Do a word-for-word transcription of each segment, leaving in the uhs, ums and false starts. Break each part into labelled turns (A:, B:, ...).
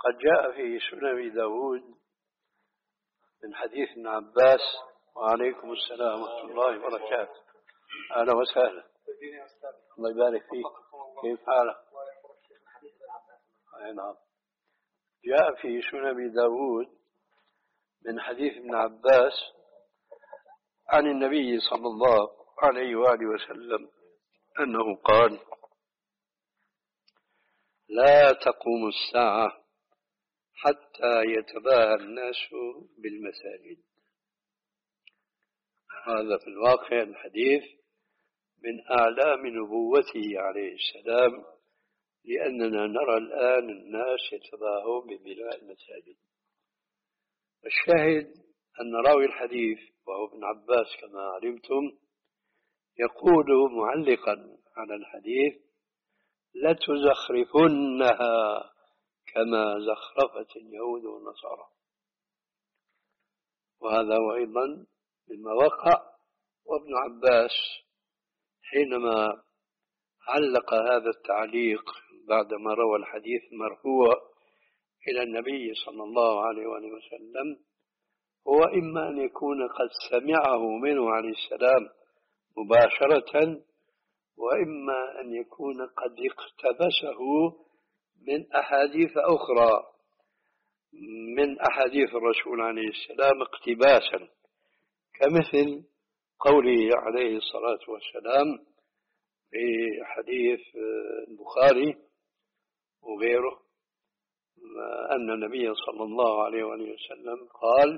A: قد جاء في سنن داود من حديث ابن عباس. وعليكم السلام ورحمة الله وبركاته. أهلا وسهلا. الله يبارك فيك. كيف حالك؟ أي نعم. جاء في سنن داود من حديث ابن عباس عن النبي صلى الله عليه وآله وسلم أنه قال: لا تقوم الساعة حتى يتباهى الناس بالمساجد. هذا في الواقع الحديث من أعلام نبوته عليه السلام، لأننا نرى الآن الناس يتباهون ببناء المساجد. الشاهد أن راوي الحديث وهو ابن عباس كما علمتم يقول معلقا على الحديث: لتزخرفنها كما زخرفت اليهود والنصارى. وهذا هو أيضا مما وقع. وابن عباس حينما علق هذا التعليق بعدما روى الحديث مرفوع إلى النبي صلى الله عليه وسلم، هو إما أن يكون قد سمعه منه عليه السلام مباشرة، وإما أن يكون قد اقتبسه من أحاديث أخرى من أحاديث الرسول عليه السلام اقتباسا، كمثل قوله عليه الصلاة والسلام في حديث البخاري وغيره أن النبي صلى الله عليه وسلم قال: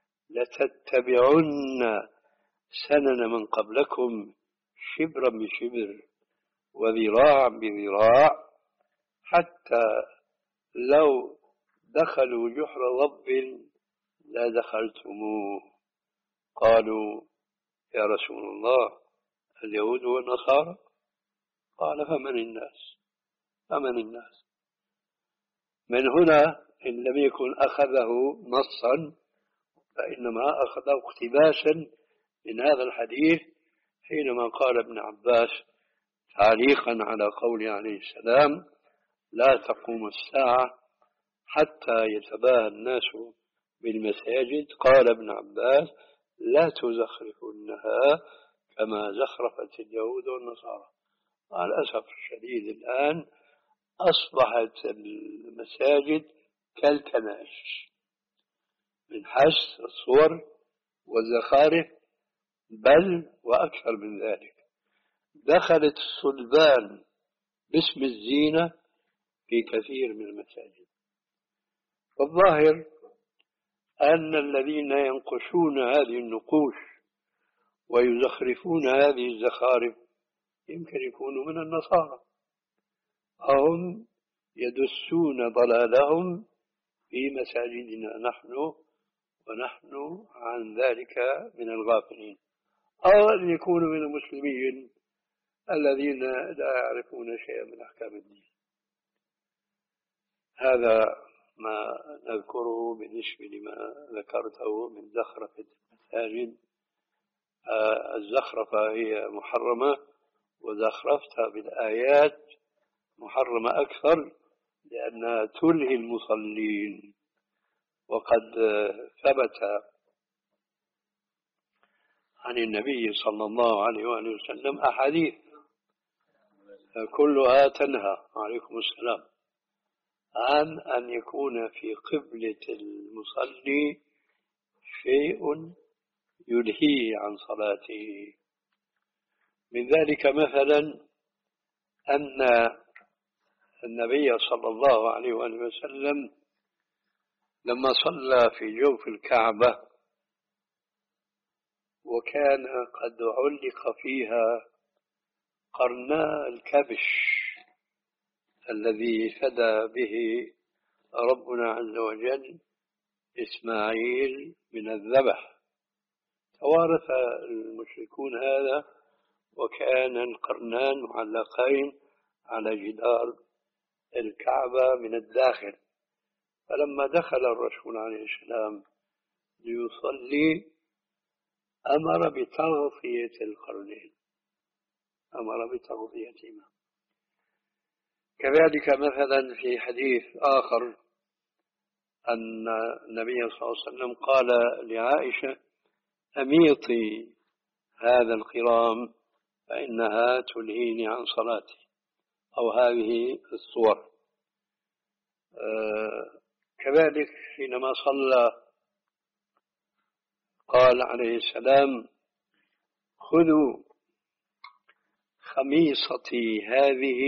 A: لتتبعن سنن من قبلكم شبرا بشبر وذراعا بذراع حتى لو دخلوا جحر ضب لا دخلتموه. قالوا: يا رسول الله اليهود والنصارى؟ قال: فمن الناس فمن الناس من هنا إن لم يكن أخذه نصا فإنما أخذه اقتباسا من هذا الحديث، حينما قال ابن عباس تعليقا على قول عليه السلام: لا تقوم الساعة حتى يتباهى الناس بالمساجد، قال ابن عباس: لا تزخرفنها كما زخرفت اليهود والنصارى. مع الأسف الشديد الآن أصبحت المساجد كالكنائس من حس الصور والزخارف، بل وأكثر من ذلك دخلت الصلبان باسم الزينة في كثير من المساجد. والظاهر أن الذين ينقشون هذه النقوش ويزخرفون هذه الزخارف يمكن يكونوا من النصارى، هم يدسون ضلالهم في مساجدنا نحن ونحن عن ذلك من الغافلين، أو أن يكونوا من المسلمين الذين لا يعرفون شيئا من أحكام الدين. هذا ما نذكره بالنسبة لما ذكرته من زخرفة المساجد. آه الزخرفة هي محرمة، وزخرفتها بالآيات محرمة أكثر لأنها تلهي المصلين. وقد ثبت عن النبي صلى الله عليه وآله وسلم أحاديث كلها تنهى عليكم السلام عن أن يكون في قبلة المصلي شيء يلهيه عن صلاته. من ذلك مثلا أن النبي صلى الله عليه وآله وسلم لما صلى في جوف الكعبة وكان قد علق فيها قرناء الكبش الذي فدى به ربنا عز وجل إسماعيل من الذبح، توارث المشركون هذا، وكان القرنان معلقين على جدار الكعبة من الداخل. فلما دخل الرسول عليه السلام ليصلي أمر بتغطية القرنين، أمر بتغطيتهما. كذلك مثلا في حديث آخر أن النبي صلى الله عليه وسلم قال لعائشة: أميطي هذا القرام فإنها تلهيني عن صلاتي، أو هذه الصور. آه كذلك حينما صلى قال عليه السلام: خذوا خميصتي هذه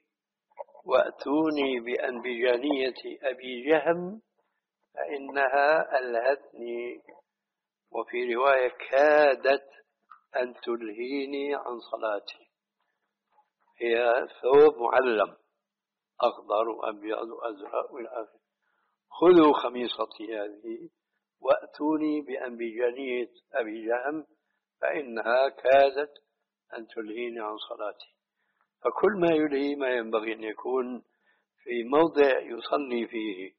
A: وأتوني بأنبجانية أبي جهم فإنها ألهتني، وفي رواية: كادت أن تلهيني عن صلاتي. هي ثوب معلم أخضر وأبيض وأزرق وإلى آخره. خذوا خميصتي هذه وأتوني بأنبجانية أبي جهم فإنها كادت أن تلهيني عن صلاتي. فكل ما يلهي ما ينبغي أن يكون في موضع يصلي فيه.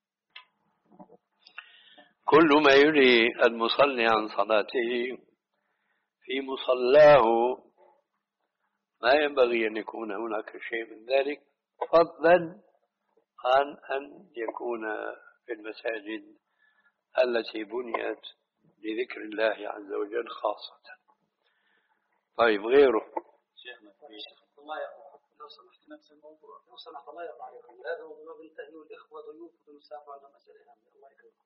A: كل ما يلهي المصلي عن صلاته في مصلاه ما ينبغي أن يكون هناك شيء من ذلك، فضلا عن أن يكون في المساجد التي بنيت لذكر الله عز وجل خاصة. طيب، غيره؟
B: شيخنا الله يقرأ لو سمحت نفس الموضوع، لو سمحت الله يقرأ عليكم هذا موضوع بنتهي والإخوة ضيوف ونسافر على مسألة هامة. الله يكرمكم.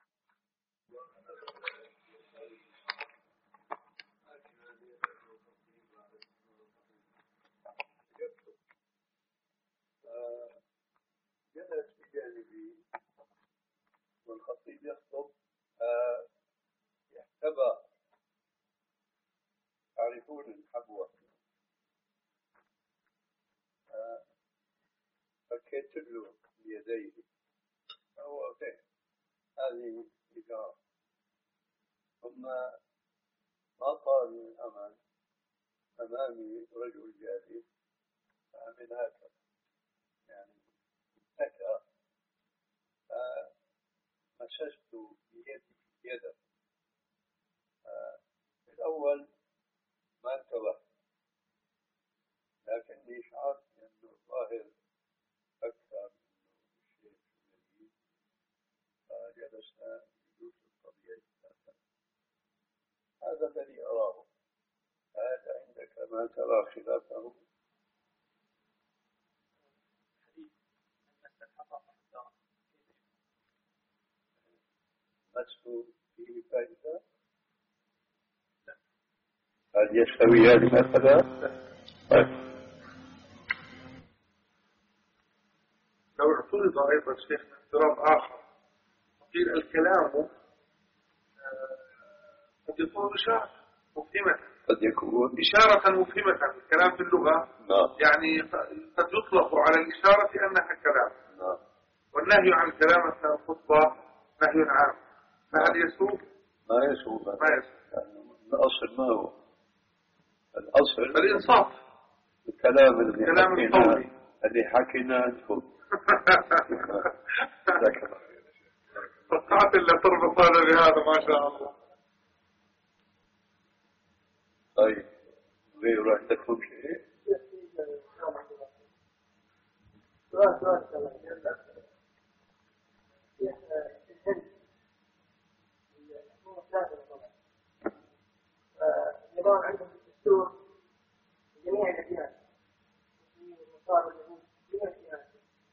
A: جلس بجانبي والخطيب يخطب، يحتبى، تعرفون الحبوة، فكيت له بيديه فهو فيه هذه إجارة. ثم ما طال من الأمان أمامي رجل جالس فعمل هكذا، يعني سكى، فمسست بيدي يده. في الأول ما انتبه، لكني شعرت أنه الظاهر أكثر من الشيء الذي، فجلسنا جلوس الطبيعي. هذا الذي أراه. هذا عندك ما ترى خلافه؟ مسه فيه فائدة؟ هل يستويان مثلا؟ طيب.
C: لو اعترض أيضا شيخنا اعتراض آخر، قيل الكلام قد يكون إشارة مفهمة،
A: قد يكون
C: إشارة مفهمة. الكلام في اللغة
A: نعم.
C: يعني قد يطلق على الإشارة أنها كلام،
A: نعم.
C: والنهي عن كلام أثناء الخطبة نهي عام، فهل يسوق؟
A: ما يسوق.
C: ما يسوق.
A: يعني الأصل ما هو الأصل؟
C: الإنصاف.
A: الكلام اللي
C: الكلام
A: حكينا
C: القولي
A: اللي حكينا نفوت.
C: فقعت اللي تربط هذا بهذا ما شاء الله.
A: طيب، غير عندكم شيء؟
D: سؤال سؤال النظام عندهم في الدستور جميع الأديان، وصار اليهود جميع الديانات،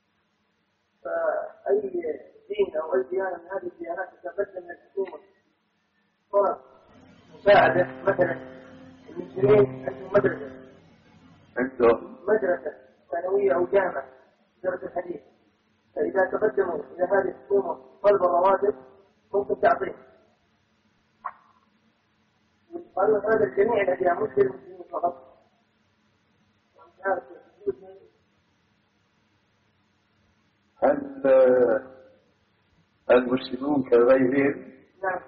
D: فأي دين أو أي ديانة من هذه الديانات تتقدم من الحكومة طلب مساعدة، مثلا المسلمين عندهم مدرسة
A: عندهم
D: مدرسة ثانوية أو جامعة درس الحديث، فإذا تقدموا إلى هذه الحكومة طلب الرواتب ممكن تعطيه. قالوا هذا الجميع الأديان مش للمسلمين فقط.
A: هل المسلمون كغيرهم؟
D: نعم.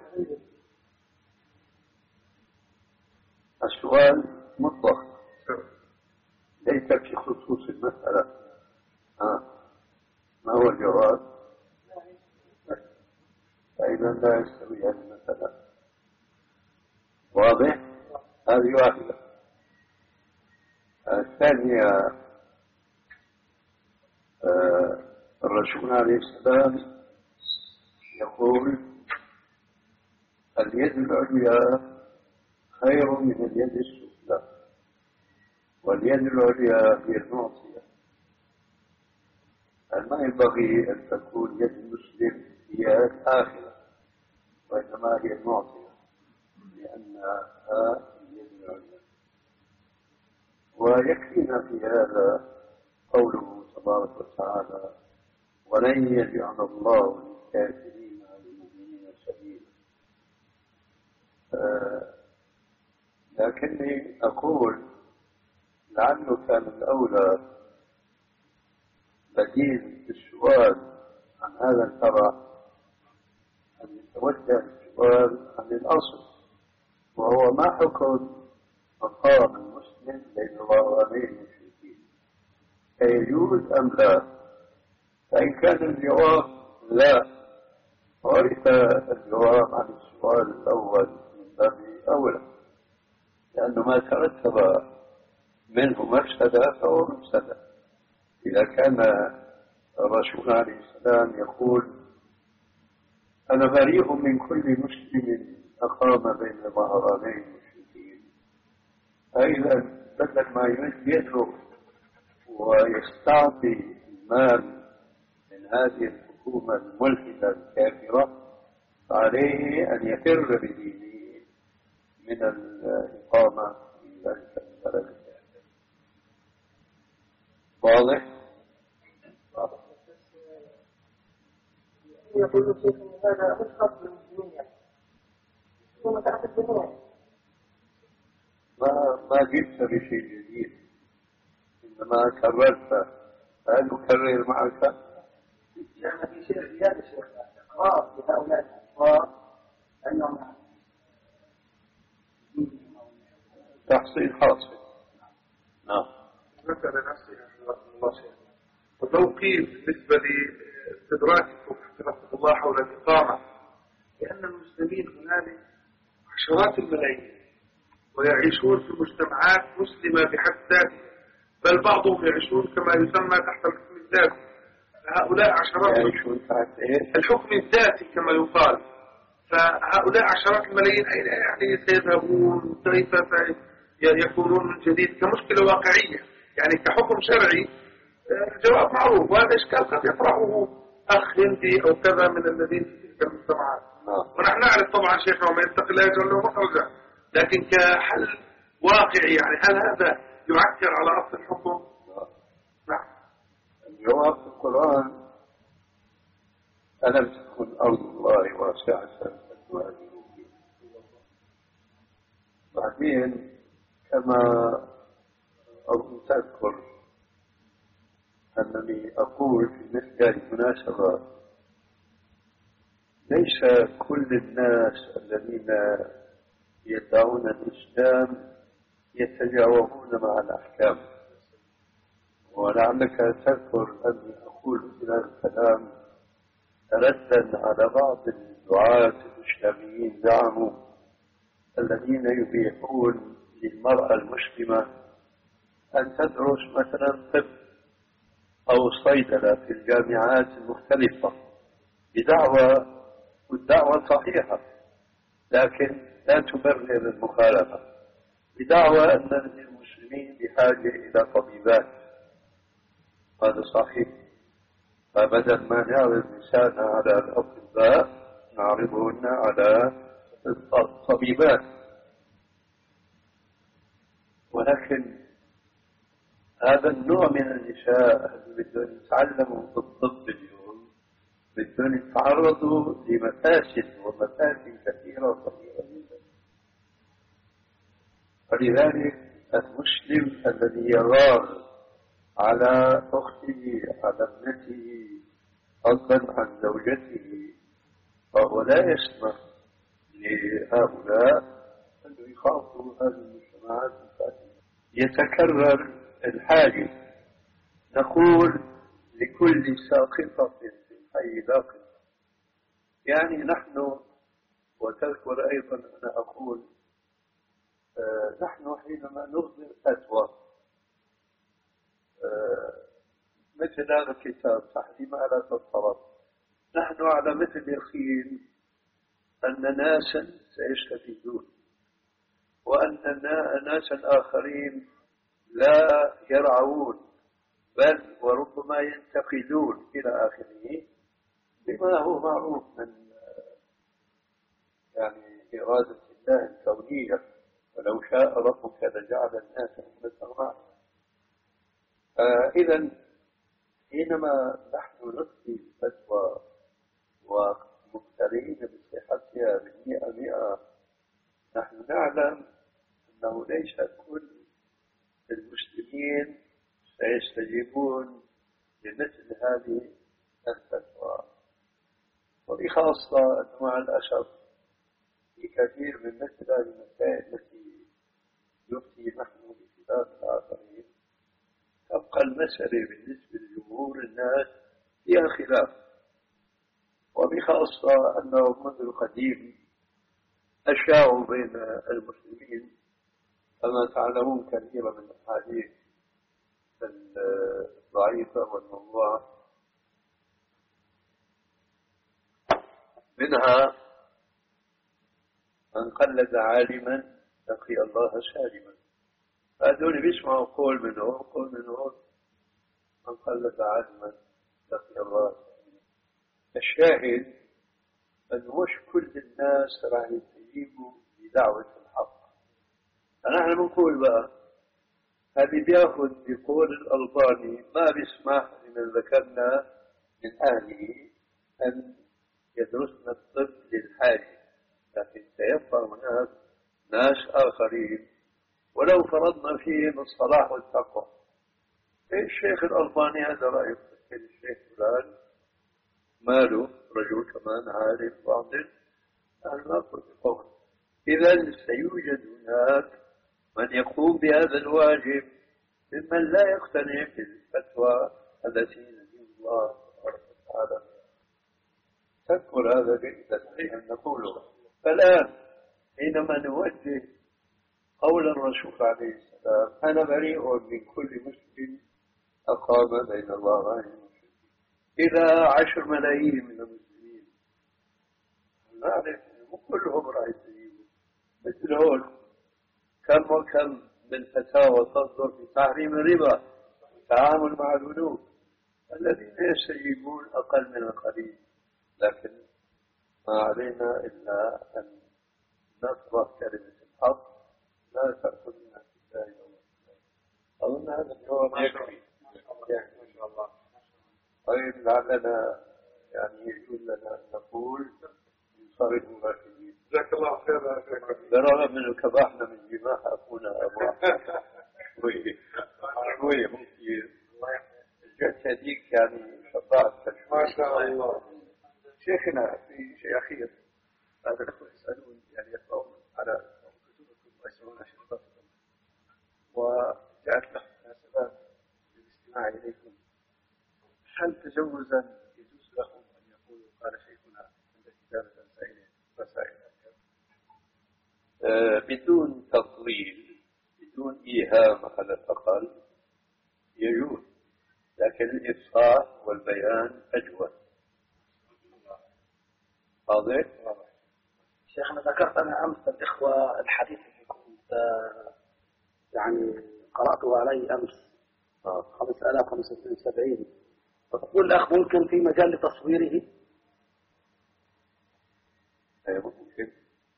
A: السؤال مطلق ليس في خصوص المسألة. ها، ما هو الجواب؟ فإذا لا يستوي هذه المسألة. واضح؟ هذه واحدة. الثانية، آه الرسول عليه السلام
E: يقول اليد العليا خير من اليد السفلى، واليد العليا هي المعصية. ما ينبغي أن تكون يد المسلم هي الآخرة، وإنما هي المعصية، لأنها اليد العليا. ويكفينا في هذا قوله تبارك وتعالى: ولن يجعل الله للكافرين على المؤمنين سبيلا. آه لكني أقول لعله كان الأولى بديل السؤال عن هذا الفرع أن يتوجه السؤال عن الأصل، وهو ما حكم مقام المسلم بين ظهراني المشركين، أيجوز أم لا؟ فإن كان الجواب لا، ورث الجواب عن السؤال الأول من باب أولى، لأنه ما ترتب منه مفسدة فهو مفسدة. إذا كان الرسول عليه السلام يقول: أنا بريء من كل مسلم أقام بين ظهراني المشركين، فإذا بدل ما يدعو ويستعطي المال من هذه الحكومة الملحدة الكافرة، فعليه أن يفر بدينه من الإقامة في ذلك البلد. واضح؟
D: يقول الشيخ ان هذا مش خاص بالمسلمين، يعني ثم تحت الجميع.
E: ما ما جئت بشيء جديد، انما كررت. هل اكرر معك؟
D: يعني في شيء زياده شيخ خاص بهؤلاء الكفار انهم
E: تحصيل حاصل. نعم.
C: مسألة نفسها الله شيء. ولو قيل بالنسبة لاستدراككم حفظكم الله حول الإقامة، لأن المسلمين هنالك عشرات الملايين ويعيشون في مجتمعات مسلمة بحد ذاتها، بل بعضهم يعيشون كما يسمى تحت الحكم الذاتي. هؤلاء عشرات
E: يعيشون تحت إيه؟
C: الحكم الذاتي كما يقال. فهؤلاء عشرات الملايين أين يعني سيذهبون؟ كيف يكونون من جديد؟ كمشكلة واقعية يعني كحكم شرعي الجواب معروف، وهذا إشكال قد يطرحه أخ هندي أو كذا من الذين في تلك المجتمعات. ونحن نعرف طبعا شيخنا وما يتقي الله يجعل له مخرجا، لكن كحل واقعي يعني هل هذا يعكر على أصل الحكم؟ نعم.
E: الجواب في القرآن: ألم تكن أرض الله واسعة فتهاجروا فيها. بعدين كما أظن تذكر أنني أقول في مثل هذه المناسبة: ليس كل الناس الذين يدعون الإسلام يتجاوبون مع الأحكام. ولعلك تذكر أني أقول في هذا الكلام ردا على بعض الدعاة الإسلاميين زعموا الذين يبيحون للمرأة المسلمة أن تدرس مثلا طب أو صيدلة في الجامعات المختلفة بدعوى، والدعوة صحيحة لكن لا تبرر المخالفة، بدعوى أن المسلمين بحاجة إلى طبيبات. هذا صحيح. فبدل ما نعرض نساءنا على الأطباء نعرضهن على الطبيبات. ولكن هذا النوع من النساء اللي بدهم يتعلموا بالطب اليوم بدهم يتعرضوا لمفاسد ومفاسد كثيرة وكثيرة جدا. فلذلك المسلم الذي يغار على أخته على ابنته فضلا عن زوجته فهو لا يسمح لهؤلاء أن يخاطبوا هذه المجتمعات الفاسدة. يتكرر الحاجة، نقول لكل ساقطة في الحي لاقطة. يعني نحن، وتذكر أيضا أنا أقول آه نحن حينما نصدر فتوى آه مثل هذا الكتاب تحريم آلات الطرف، نحن على مثل يقين أن ناسا سيستفيدون وأن ناسا آخرين لا يرعون بل وربما ينتقدون إلى آخره بما هو معروف من يعني إرادة الله الكونية ولو شاء ربك لجعل الناس أمة واحدة. إذا حينما نحن نفتي الفتوى ومقتنعين بصحتها بالمئة مئة نحن نعلم أنه ليس كل المسلمين سيستجيبون لمثل هذه الفتوى، وبخاصة أنه مع الأسف في كثير من مثل هذه المسائل التي يفتي نحن بخلاف الآخرين تبقى المسألة بالنسبة لجمهور الناس فيها خلاف، وبخاصة أنه منذ القديم أشاعوا بين المسلمين كما تعلمون كثيرا من الأحاديث الضعيفة والموضوعة، منها من قلد عالما لقي الله سالما. هذول بيسمعوا قول من هون قول من هون، من قلد عالما لقي الله سالما. الشاهد أنه مش كل الناس راح يستجيبوا لدعوة الحق. فنحن بنقول بقى هذه بياخذ بقول الألباني ما بيسمح لمن ذكرنا من أهله أن يدرسنا الطب للحاجة، لكن سيبقى هناك ناس آخرين ولو فرضنا فيهم الصلاح والتقوى. الشيخ الألباني هذا رأيه، الشيخ فلان ماله رجل كمان عالم فاضل أهل ما قلت قول. إذا سيوجد هناك من يقوم بهذا الواجب ممن لا يقتنع بالفتوى التي نزل الله تعالى. تذكر هذا بالتصحيح أن نقوله. فالآن حينما نوجه قول الرسول عليه السلام أنا بريء من كل مسلم أقام بين الله وبين إلى عشر ملايين من المسلمين، نعرف مو كلهم راح يستجيبوا مثل هول. كم وكم من فتاوى تصدر في تحريم الربا والتعامل مع البنوك الذين يستجيبون أقل من القليل، لكن ما علينا إلا أن نصرف كلمة الحق لا تأخذ منها في الله يوم القيامة. أظن هذا الجواب يكفي ما شاء الله. طيب لعلنا يعني يجوز لنا أن نقول صارت مباشرين.
C: جزاك الله خير.
E: برغم أنه كبحنا من جماح أخونا أبو أحمد شوية شوية ممكن الجلسة هذيك يعني شفاعة
C: ما شاء الله.
E: شيخنا في شيء أخير، هذا الأخوة يسألون يعني يقرؤون على كتبكم ويسألون شرطتكم، وجاءت لهم مناسبات للاستماع إليكم. هل تجوزا يجوز لهم أن يقولوا قال شيخنا عند كتابة رسائل رسائل أه بدون تطويل بدون إيهام على الأقل يجوز، لكن الإفصاح والبيان أجود. واضح؟
B: شيخنا ذكرت أنا أمس الإخوة الحديث اللي كنت يعني قرأته عليه أمس خمسة آلاف وخمسة وسبعين، فتقول الأخ ممكن في مجال لتصويره؟
E: أيوة ممكن.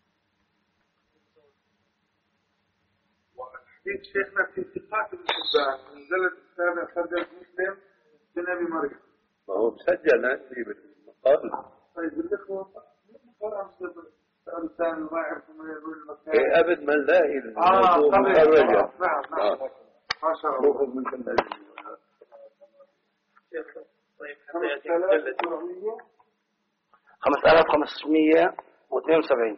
C: وحديث شيخنا في ثقات الحبان من زلد السابع خرج مسلم بن أبي مريم.
E: ما هو مسجل عندي بالمقال.
C: طيب الإخوة قرأ مسلم الإنسان ما يعرف ما يقول المكان.
E: إيه أبد ما نلاقي
C: الموضوع مخرجة. نعم نعم ما شاء الله.
E: روح من كنا
B: طيب خمسة آلاف وخمسمائة واثنين وسبعين.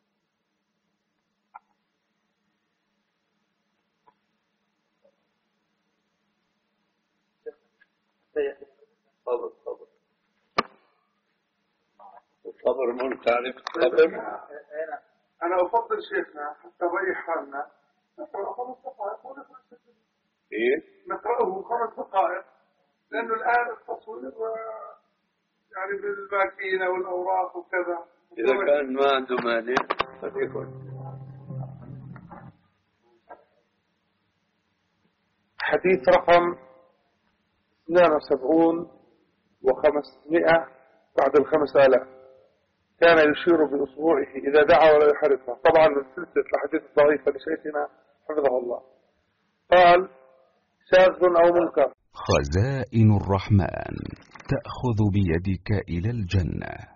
E: صبر صبر الصبر من تعرف الصبر.
C: أنا أفضل شيخنا حتى ضيع حالنا نقرأ خمس دقائق.
E: إيه؟
C: نقرأه خمس دقائق لأنه الآن التصوير يعني بالماكينة والأوراق وكذا.
E: إذا كان ما عنده مانع قد يكون.
C: حديث رقم اثنين وسبعين وخمسمائة بعد الخمس آلاف، كان يشير بأصبعه إذا دعا ولا يحركها، طبعا من سلسلة الحديث الضعيفة لشيخنا حفظه الله. قال شاذ أو منكر.
F: خزائن الرحمن تأخذ بيدك إلى الجنة.